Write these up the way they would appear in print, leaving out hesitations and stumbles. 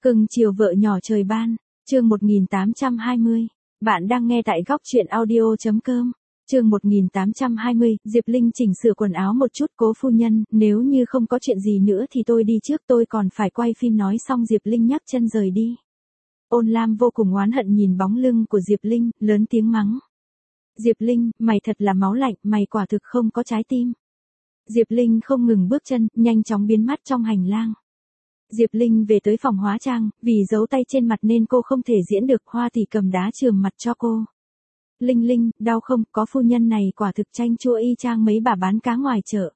Cưng chiều vợ nhỏ trời ban, chương 1820. Bạn đang nghe tại góc truyện audio.com. Chương 1820, Diệp Linh chỉnh sửa quần áo một chút. Cố phu nhân, nếu như không có chuyện gì nữa thì tôi đi trước, tôi còn phải quay phim. Nói xong Diệp Linh nhấc chân rời đi. Ôn Lam vô cùng oán hận nhìn bóng lưng của Diệp Linh, lớn tiếng mắng. Diệp Linh, mày thật là máu lạnh, mày quả thực không có trái tim. Diệp Linh không ngừng bước chân, nhanh chóng biến mất trong hành lang. Diệp Linh về tới phòng hóa trang, vì giấu tay trên mặt nên cô không thể diễn được. Hoa thì cầm đá chườm mặt cho cô. Linh Linh, đau không? Có phu nhân này quả thực chanh chua y chang mấy bà bán cá ngoài chợ.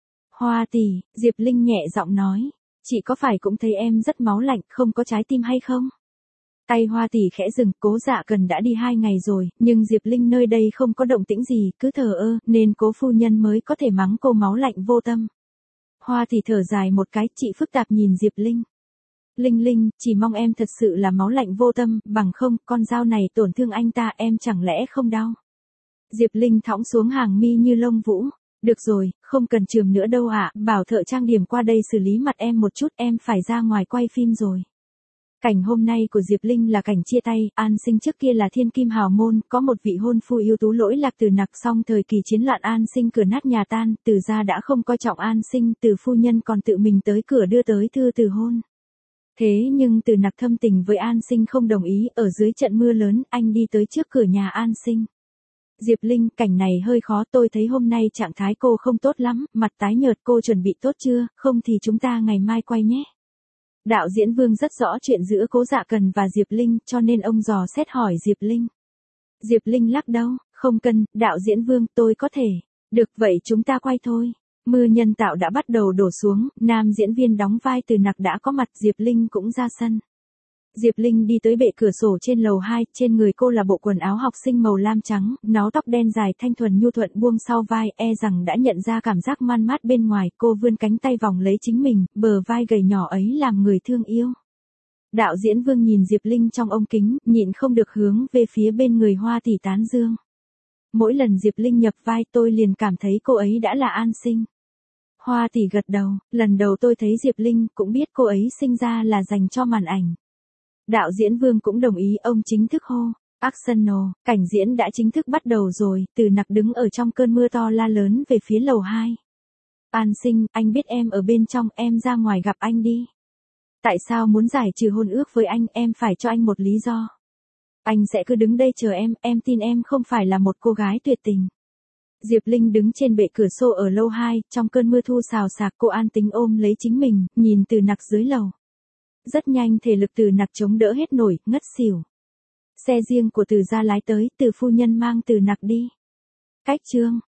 Hoa tỷ, Diệp Linh nhẹ giọng nói, chị có phải cũng thấy em rất máu lạnh, không có trái tim hay không? Tay Hoa tỷ khẽ dừng. Cố Dạ Cần đã đi 2 ngày rồi, nhưng Diệp Linh nơi đây không có động tĩnh gì, cứ thờ ơ, nên cố phu nhân mới có thể mắng cô máu lạnh vô tâm. Hoa thì thở dài một cái, chị phức tạp nhìn Diệp Linh. Linh Linh, chỉ mong em thật sự là máu lạnh vô tâm, bằng không, con dao này tổn thương anh ta em chẳng lẽ không đau. Diệp Linh thõng xuống hàng mi như lông vũ. Được rồi, không cần chườm nữa đâu ạ, bảo thợ trang điểm qua đây xử lý mặt em một chút, em phải ra ngoài quay phim rồi. Cảnh hôm nay của Diệp Linh là cảnh chia tay. An Sinh trước kia là thiên kim hào môn, có một vị hôn phu ưu tú lỗi lạc Từ Nặc. Xong thời kỳ chiến loạn An Sinh cửa nát nhà tan, Từ gia đã không coi trọng An Sinh, Từ phu nhân còn tự mình tới cửa đưa tới thư từ hôn. Thế nhưng Từ Nặc thâm tình với An Sinh không đồng ý. Ở dưới trận mưa lớn, anh đi tới trước cửa nhà An Sinh. Diệp Linh, cảnh này hơi khó, tôi thấy hôm nay trạng thái cô không tốt lắm, mặt tái nhợt. Cô chuẩn bị tốt chưa, không thì chúng ta ngày mai quay nhé. Đạo diễn Vương rất rõ chuyện giữa Cố Dạ Cần và Diệp Linh, cho nên ông dò xét hỏi Diệp Linh. Diệp Linh lắc đầu, không cần, đạo diễn Vương, tôi có thể. Được vậy chúng ta quay thôi. Mưa nhân tạo đã bắt đầu đổ xuống, nam diễn viên đóng vai Từ Nặc đã có mặt, Diệp Linh cũng ra sân. Diệp Linh đi tới bệ cửa sổ trên lầu 2, trên người cô là bộ quần áo học sinh màu lam trắng, nó tóc đen dài thanh thuần nhu thuận buông sau vai, rằng đã nhận ra cảm giác man mát bên ngoài. Cô vươn cánh tay vòng lấy chính mình, bờ vai gầy nhỏ ấy làm người thương yêu. Đạo diễn Vương nhìn Diệp Linh trong ống kính, nhịn không được hướng về phía bên người Hoa tỷ tán dương. Mỗi lần Diệp Linh nhập vai tôi liền cảm thấy cô ấy đã là An Sinh. Hoa tỷ gật đầu, lần đầu tôi thấy Diệp Linh cũng biết cô ấy sinh ra là dành cho màn ảnh. Đạo diễn Vương cũng đồng ý, ông chính thức hô. Arsenal, cảnh diễn đã chính thức bắt đầu rồi. Từ Nặc đứng ở trong cơn mưa to la lớn về phía lầu 2. An Sinh, anh biết em ở bên trong, em ra ngoài gặp anh đi. Tại sao muốn giải trừ hôn ước với anh, em phải cho anh một lý do. Anh sẽ cứ đứng đây chờ em tin em không phải là một cô gái tuyệt tình. Diệp Linh đứng trên bệ cửa sổ ở lầu 2, trong cơn mưa thu xào xạc cô an tính ôm lấy chính mình, nhìn Từ Nặc dưới lầu. Rất nhanh thể lực Từ Nặc chống đỡ hết nổi, ngất xỉu. Xe riêng của Từ gia lái tới, Từ phu nhân mang Từ Nặc đi. Cách chương